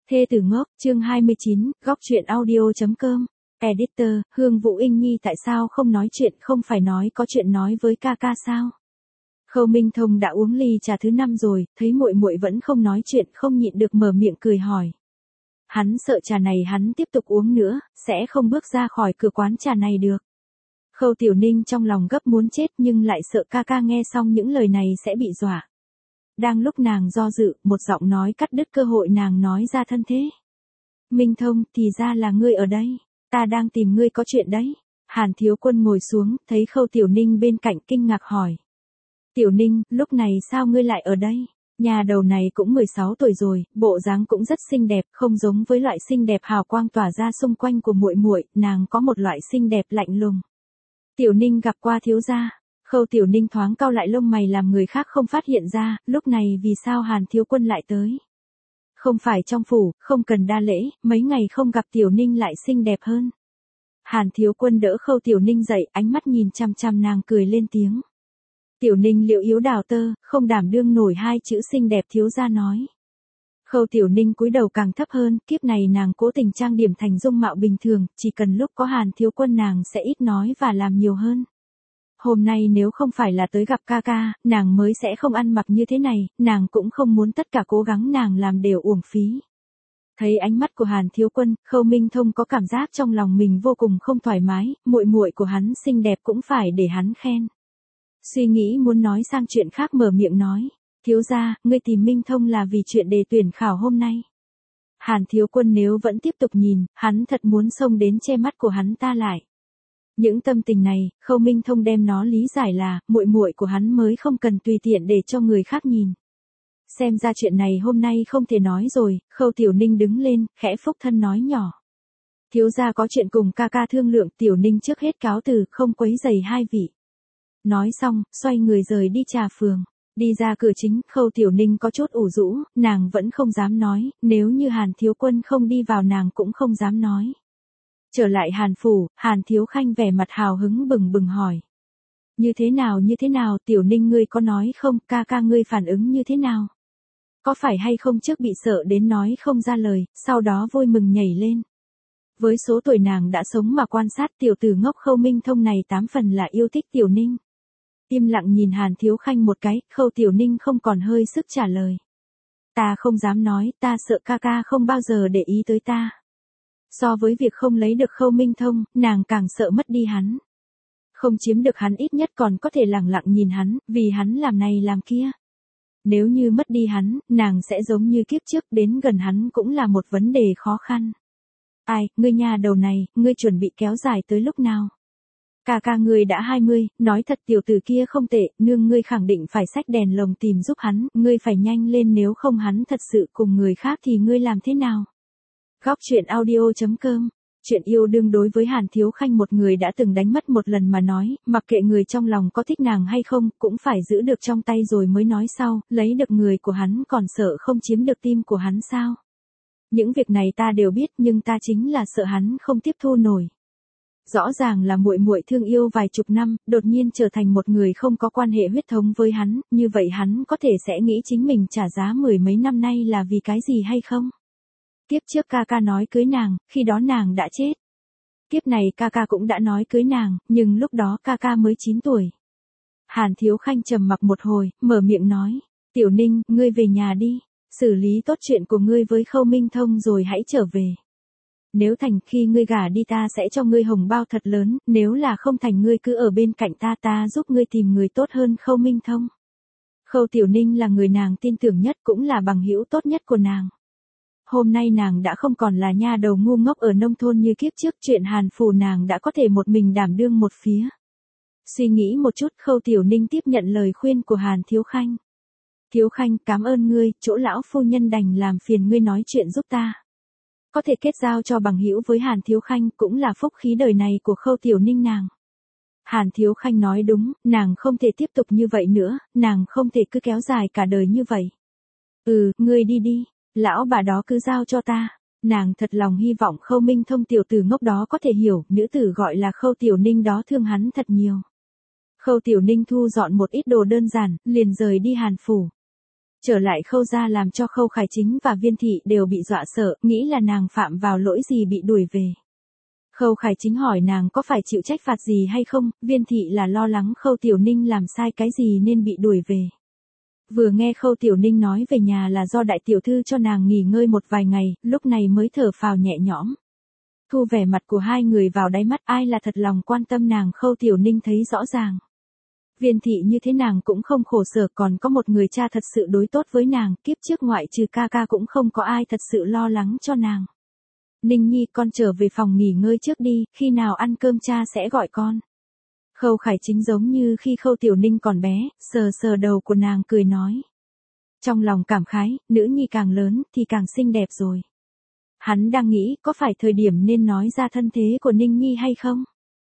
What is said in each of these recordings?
Thê tử ngốc, chương 29, góc truyện audio.com. Editor, Hương Vũ Inh Nhi tại sao không nói chuyện, không phải nói có chuyện nói với ca ca sao? Khâu Minh Thông đã uống ly trà thứ 5 rồi, thấy muội muội vẫn không nói chuyện, không nhịn được mở miệng cười hỏi. Hắn sợ trà này hắn tiếp tục uống nữa, sẽ không bước ra khỏi cửa quán trà này được. Khâu Tiểu Ninh trong lòng gấp muốn chết nhưng lại sợ ca ca nghe xong những lời này sẽ bị dọa. Đang lúc nàng do dự, một giọng nói cắt đứt cơ hội nàng nói ra thân thế. Minh Thông, thì ra là ngươi ở đây, ta đang tìm ngươi có chuyện đấy. Hàn Thiếu Quân ngồi xuống, thấy Khâu Tiểu Ninh bên cạnh kinh ngạc hỏi. Tiểu Ninh, lúc này sao ngươi lại ở đây? Nhà đầu này cũng 16 tuổi rồi, bộ dáng cũng rất xinh đẹp, không giống với loại xinh đẹp hào quang tỏa ra xung quanh của muội muội, nàng có một loại xinh đẹp lạnh lùng. Tiểu Ninh gặp qua thiếu gia. Khâu Tiểu Ninh thoáng cau lại lông mày làm người khác không phát hiện ra, lúc này vì sao Hàn Thiếu Quân lại tới. Không phải trong phủ, không cần đa lễ, mấy ngày không gặp Tiểu Ninh lại xinh đẹp hơn. Hàn Thiếu Quân đỡ Khâu Tiểu Ninh dậy, ánh mắt nhìn chằm chằm nàng cười lên tiếng. Tiểu Ninh liệu yếu đào tơ, không đảm đương nổi hai chữ xinh đẹp thiếu gia nói. Khâu Tiểu Ninh cúi đầu càng thấp hơn, kiếp này nàng cố tình trang điểm thành dung mạo bình thường, chỉ cần lúc có Hàn Thiếu Quân nàng sẽ ít nói và làm nhiều hơn. Hôm nay nếu không phải là tới gặp ca ca, nàng mới sẽ không ăn mặc như thế này, nàng cũng không muốn tất cả cố gắng nàng làm đều uổng phí. Thấy ánh mắt của Hàn Thiếu Quân, Khâu Minh Thông có cảm giác trong lòng mình vô cùng không thoải mái, muội muội của hắn xinh đẹp cũng phải để hắn khen. Suy nghĩ muốn nói sang chuyện khác mở miệng nói, thiếu gia, ngươi tìm Minh Thông là vì chuyện đề tuyển khảo hôm nay. Hàn Thiếu Quân nếu vẫn tiếp tục nhìn, hắn thật muốn xông đến che mắt của hắn ta lại. Những tâm tình này, Khâu Minh Thông đem nó lý giải là, muội muội của hắn mới không cần tùy tiện để cho người khác nhìn. Xem ra chuyện này hôm nay không thể nói rồi, Khâu Tiểu Ninh đứng lên, khẽ phúc thân nói nhỏ. Thiếu gia có chuyện cùng ca ca thương lượng, Tiểu Ninh trước hết cáo từ, không quấy rầy hai vị. Nói xong, xoay người rời đi trà phường. Đi ra cửa chính, Khâu Tiểu Ninh có chút ủ rũ, nàng vẫn không dám nói, nếu như Hàn Thiếu Quân không đi vào nàng cũng không dám nói. Trở lại Hàn phủ, Hàn Thiếu Khanh vẻ mặt hào hứng bừng bừng hỏi. Như thế nào, Tiểu Ninh ngươi có nói không, ca ca ngươi phản ứng như thế nào? Có phải hay không trước bị sợ đến nói không ra lời, sau đó vui mừng nhảy lên. Với số tuổi nàng đã sống mà quan sát tiểu tử ngốc Khâu Minh Thông này 8 phần là yêu thích Tiểu Ninh. Im lặng nhìn Hàn Thiếu Khanh một cái, Khâu Tiểu Ninh không còn hơi sức trả lời. Ta không dám nói, ta sợ ca ca không bao giờ để ý tới ta. So với việc không lấy được Khâu Minh Thông, nàng càng sợ mất đi hắn. Không chiếm được hắn ít nhất còn có thể lặng lặng nhìn hắn, vì hắn làm này làm kia. Nếu như mất đi hắn, nàng sẽ giống như kiếp trước, đến gần hắn cũng là một vấn đề khó khăn. Ai, ngươi nhà đầu này, ngươi chuẩn bị kéo dài tới lúc nào? Ca ca ngươi đã 20, nói thật tiểu tử kia không tệ, nương ngươi khẳng định phải xách đèn lồng tìm giúp hắn, ngươi phải nhanh lên nếu không hắn thật sự cùng người khác thì ngươi làm thế nào? Góc truyện audio.com. Chuyện yêu đương đối với Hàn Thiếu Khanh một người đã từng đánh mất một lần mà nói, mặc kệ người trong lòng có thích nàng hay không, cũng phải giữ được trong tay rồi mới nói sau, lấy được người của hắn còn sợ không chiếm được tim của hắn sao? Những việc này ta đều biết nhưng ta chính là sợ hắn không tiếp thu nổi. Rõ ràng là muội muội thương yêu vài chục năm, đột nhiên trở thành một người không có quan hệ huyết thống với hắn, như vậy hắn có thể sẽ nghĩ chính mình trả giá mười mấy năm nay là vì cái gì hay không? Kiếp trước ca ca nói cưới nàng, khi đó nàng đã chết. Kiếp này ca ca cũng đã nói cưới nàng, nhưng lúc đó ca ca mới 9 tuổi. Hàn Thiếu Khanh trầm mặc một hồi, mở miệng nói, Tiểu Ninh, ngươi về nhà đi, xử lý tốt chuyện của ngươi với Khâu Minh Thông rồi hãy trở về. Nếu thành khi ngươi gả đi ta sẽ cho ngươi hồng bao thật lớn, nếu là không thành ngươi cứ ở bên cạnh ta giúp ngươi tìm người tốt hơn Khâu Minh Thông. Khâu Tiểu Ninh là người nàng tin tưởng nhất cũng là bằng hữu tốt nhất của nàng. Hôm nay nàng đã không còn là nha đầu ngu ngốc ở nông thôn như kiếp trước, chuyện Hàn phủ nàng đã có thể một mình đảm đương một phía. Suy nghĩ một chút, Khâu Tiểu Ninh tiếp nhận lời khuyên của Hàn Thiếu Khanh. Thiếu Khanh, cảm ơn ngươi, chỗ lão phu nhân đành làm phiền ngươi nói chuyện giúp ta. Có thể kết giao cho bằng hữu với Hàn Thiếu Khanh cũng là phúc khí đời này của Khâu Tiểu Ninh nàng. Hàn Thiếu Khanh nói đúng, nàng không thể tiếp tục như vậy nữa, nàng không thể cứ kéo dài cả đời như vậy. Ngươi đi đi. Lão bà đó cứ giao cho ta. Nàng thật lòng hy vọng Khâu Minh Thông tiểu tử ngốc đó có thể hiểu, nữ tử gọi là Khâu Tiểu Ninh đó thương hắn thật nhiều. Khâu Tiểu Ninh thu dọn một ít đồ đơn giản, liền rời đi Hàn phủ. Trở lại Khâu gia làm cho Khâu Khải Chính và Viên Thị đều bị dọa sợ, nghĩ là nàng phạm vào lỗi gì bị đuổi về. Khâu Khải Chính hỏi nàng có phải chịu trách phạt gì hay không, Viên Thị là lo lắng Khâu Tiểu Ninh làm sai cái gì nên bị đuổi về. Vừa nghe Khâu Tiểu Ninh nói về nhà là do đại tiểu thư cho nàng nghỉ ngơi một vài ngày, lúc này mới thở phào nhẹ nhõm. Thu vẻ mặt của hai người vào đáy mắt, ai là thật lòng quan tâm nàng, Khâu Tiểu Ninh thấy rõ ràng. Viên Thị như thế nàng cũng không khổ sở, còn có một người cha thật sự đối tốt với nàng, kiếp trước ngoại trừ ca ca cũng không có ai thật sự lo lắng cho nàng. Ninh Nhi, con trở về phòng nghỉ ngơi trước đi, khi nào ăn cơm cha sẽ gọi con. Khâu Khải Chính giống như khi Khâu Tiểu Ninh còn bé, sờ sờ đầu của nàng cười nói. Trong lòng cảm khái, nữ nhi càng lớn thì càng xinh đẹp rồi. Hắn đang nghĩ có phải thời điểm nên nói ra thân thế của Ninh Nhi hay không?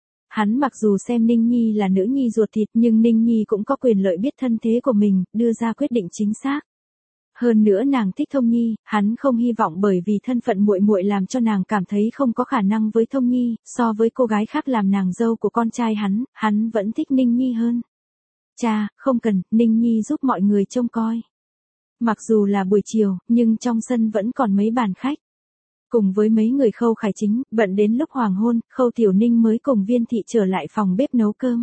Hắn mặc dù xem Ninh Nhi là nữ nhi ruột thịt nhưng Ninh Nhi cũng có quyền lợi biết thân thế của mình, đưa ra quyết định chính xác. Hơn nữa nàng thích Thông Nhi, hắn không hy vọng bởi vì thân phận muội muội làm cho nàng cảm thấy không có khả năng với Thông Nhi, so với cô gái khác làm nàng dâu của con trai hắn vẫn thích Ninh Nhi hơn. Cha, không cần, Ninh Nhi giúp mọi người trông coi. Mặc dù là buổi chiều, nhưng trong sân vẫn còn mấy bàn khách. Cùng với mấy người Khâu Khải Chính, bận đến lúc hoàng hôn, Khâu Tiểu Ninh mới cùng Viên Thị trở lại phòng bếp nấu cơm.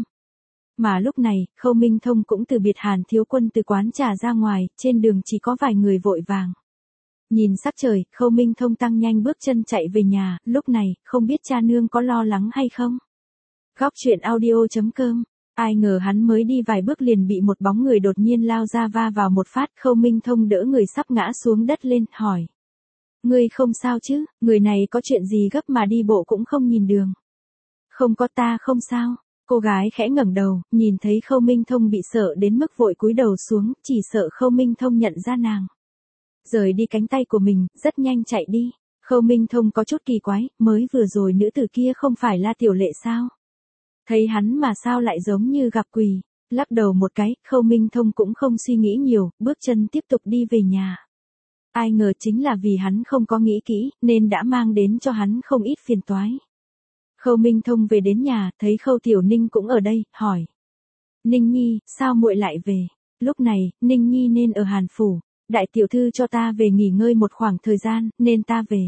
Mà lúc này, Khâu Minh Thông cũng từ biệt Hàn Thiếu Quân từ quán trà ra ngoài, trên đường chỉ có vài người vội vàng. Nhìn sắc trời, Khâu Minh Thông tăng nhanh bước chân chạy về nhà, lúc này, không biết cha nương có lo lắng hay không. Góc truyện audio.com. Ai ngờ hắn mới đi vài bước liền bị một bóng người đột nhiên lao ra va vào một phát, Khâu Minh Thông đỡ người sắp ngã xuống đất lên, hỏi. Ngươi không sao chứ, người này có chuyện gì gấp mà đi bộ cũng không nhìn đường. Không có, ta không sao. Cô gái khẽ ngẩng đầu, nhìn thấy Khâu Minh Thông bị sợ đến mức vội cúi đầu xuống, chỉ sợ Khâu Minh Thông nhận ra nàng. Rời đi cánh tay của mình, rất nhanh chạy đi. Khâu Minh Thông có chút kỳ quái, mới vừa rồi nữ tử kia không phải là Tiểu Lệ sao? Thấy hắn mà sao lại giống như gặp quỷ, lắc đầu một cái, Khâu Minh Thông cũng không suy nghĩ nhiều, bước chân tiếp tục đi về nhà. Ai ngờ chính là vì hắn không có nghĩ kỹ, nên đã mang đến cho hắn không ít phiền toái. Khâu Minh Thông về đến nhà, thấy Khâu Tiểu Ninh cũng ở đây, hỏi. Ninh Nhi, sao muội lại về? Lúc này, Ninh Nhi nên ở Hàn Phủ. Đại tiểu thư cho ta về nghỉ ngơi một khoảng thời gian, nên ta về.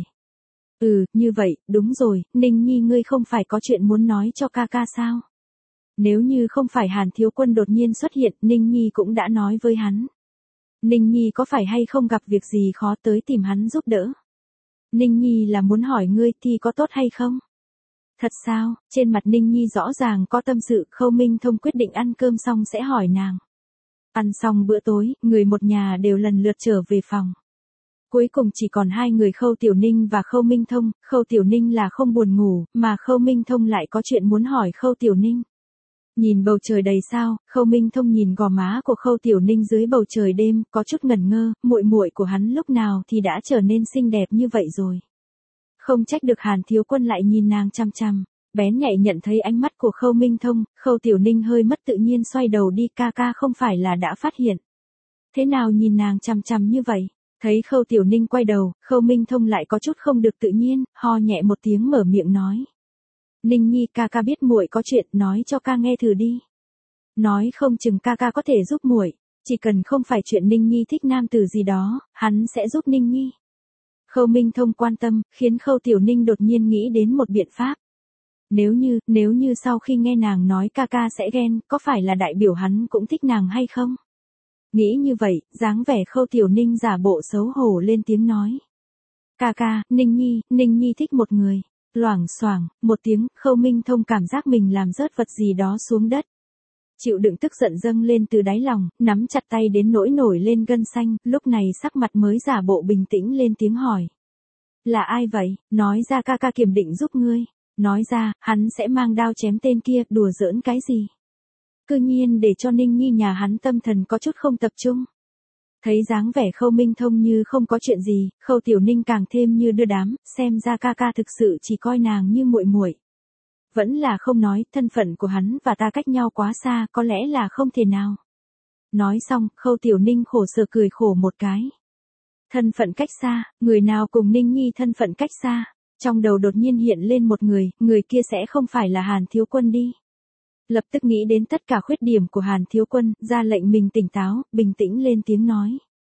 Như vậy, đúng rồi, Ninh Nhi ngươi không phải có chuyện muốn nói cho ca ca sao? Nếu như không phải Hàn Thiếu Quân đột nhiên xuất hiện, Ninh Nhi cũng đã nói với hắn. Ninh Nhi có phải hay không gặp việc gì khó tới tìm hắn giúp đỡ? Ninh Nhi là muốn hỏi ngươi thì có tốt hay không? Thật sao? Trên mặt Ninh Nhi rõ ràng có tâm sự, Khâu Minh Thông quyết định ăn cơm xong sẽ hỏi nàng. Ăn xong bữa tối, người một nhà đều lần lượt trở về phòng. Cuối cùng chỉ còn hai người Khâu Tiểu Ninh và Khâu Minh Thông, Khâu Tiểu Ninh là không buồn ngủ, mà Khâu Minh Thông lại có chuyện muốn hỏi Khâu Tiểu Ninh. Nhìn bầu trời đầy sao, Khâu Minh Thông nhìn gò má của Khâu Tiểu Ninh dưới bầu trời đêm, có chút ngẩn ngơ, muội muội của hắn lúc nào thì đã trở nên xinh đẹp như vậy rồi. Không trách được Hàn Thiếu Quân lại nhìn nàng chăm chăm, bén nhạy nhận thấy ánh mắt của Khâu Minh Thông, Khâu Tiểu Ninh hơi mất tự nhiên xoay đầu đi, ca ca không phải là đã phát hiện. Thế nào nhìn nàng chăm chăm như vậy? Thấy Khâu Tiểu Ninh quay đầu, Khâu Minh Thông lại có chút không được tự nhiên, ho nhẹ một tiếng mở miệng nói. Ninh Nhi, ca ca biết muội có chuyện, nói cho ca nghe thử đi. Nói không chừng ca ca có thể giúp muội, chỉ cần không phải chuyện Ninh Nhi thích nam tử gì đó, hắn sẽ giúp Ninh Nhi. Khâu Minh Thông quan tâm, khiến Khâu Tiểu Ninh đột nhiên nghĩ đến một biện pháp. Nếu như sau khi nghe nàng nói ca ca sẽ ghen, có phải là đại biểu hắn cũng thích nàng hay không? Nghĩ như vậy, dáng vẻ Khâu Tiểu Ninh giả bộ xấu hổ lên tiếng nói. Ca ca, Ninh Nhi thích một người. Loảng xoảng, một tiếng, Khâu Minh Thông cảm giác mình làm rớt vật gì đó xuống đất. Chịu đựng tức giận dâng lên từ đáy lòng, nắm chặt tay đến nỗi nổi lên gân xanh, lúc này sắc mặt mới giả bộ bình tĩnh lên tiếng hỏi. Là ai vậy? Nói ra ca ca kiểm định giúp ngươi. Nói ra, hắn sẽ mang đao chém tên kia, đùa giỡn cái gì? Cư nhiên để cho Ninh Nhi nhà hắn tâm thần có chút không tập trung. Thấy dáng vẻ Khâu Minh Thông như không có chuyện gì, Khâu Tiểu Ninh càng thêm như đưa đám, xem ra ca ca thực sự chỉ coi nàng như muội muội. Vẫn là không nói, thân phận của hắn và ta cách nhau quá xa, có lẽ là không thể nào. Nói xong, Khâu Tiểu Ninh khổ sở cười khổ một cái. Thân phận cách xa, người nào cùng Ninh Nhi thân phận cách xa, trong đầu đột nhiên hiện lên một người kia sẽ không phải là Hàn Thiếu Quân đi. Lập tức nghĩ đến tất cả khuyết điểm của Hàn Thiếu Quân, ra lệnh mình tỉnh táo, bình tĩnh lên tiếng nói.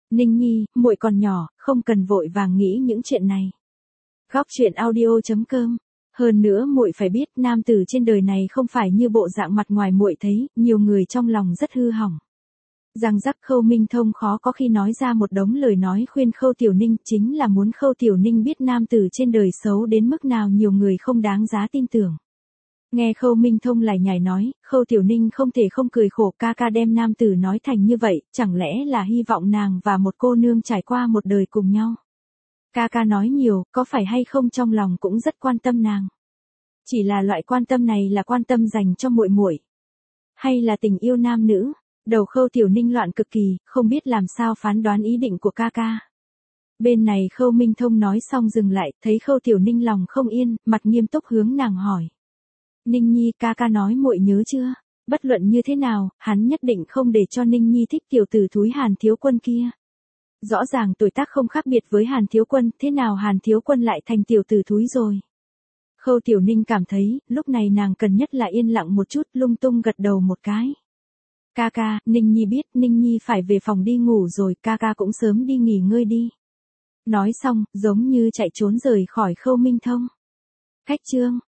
Ninh Nhi, muội còn nhỏ, không cần vội vàng nghĩ những chuyện này. Góc truyện audio.com. Hơn nữa muội phải biết nam tử trên đời này không phải như bộ dạng mặt ngoài muội thấy, nhiều người trong lòng rất hư hỏng. Răng rắc Khâu Minh Thông khó có khi nói ra một đống lời nói khuyên Khâu Tiểu Ninh, chính là muốn Khâu Tiểu Ninh biết nam tử trên đời xấu đến mức nào nhiều người không đáng giá tin tưởng. Nghe Khâu Minh Thông lải nhải nói, Khâu Tiểu Ninh không thể không cười khổ, ca ca đem nam tử nói thành như vậy, chẳng lẽ là hy vọng nàng và một cô nương trải qua một đời cùng nhau. Ca ca nói nhiều, có phải hay không trong lòng cũng rất quan tâm nàng. Chỉ là loại quan tâm này là quan tâm dành cho muội muội, hay là tình yêu nam nữ? Đầu Khâu Tiểu Ninh loạn cực kỳ, không biết làm sao phán đoán ý định của ca ca. Bên này Khâu Minh Thông nói xong dừng lại, thấy Khâu Tiểu Ninh lòng không yên, mặt nghiêm túc hướng nàng hỏi. Ninh Nhi, ca ca nói muội nhớ chưa? Bất luận như thế nào, hắn nhất định không để cho Ninh Nhi thích tiểu tử thúi Hàn Thiếu Quân kia. Rõ ràng tuổi tác không khác biệt với Hàn Thiếu Quân, thế nào Hàn Thiếu Quân lại thành tiểu tử thúi rồi? Khâu Tiểu Ninh cảm thấy, lúc này nàng cần nhất là yên lặng một chút, lung tung gật đầu một cái. Ca ca, Ninh Nhi biết, Ninh Nhi phải về phòng đi ngủ rồi, ca ca cũng sớm đi nghỉ ngơi đi. Nói xong, giống như chạy trốn rời khỏi Khâu Minh Thông. Cách chương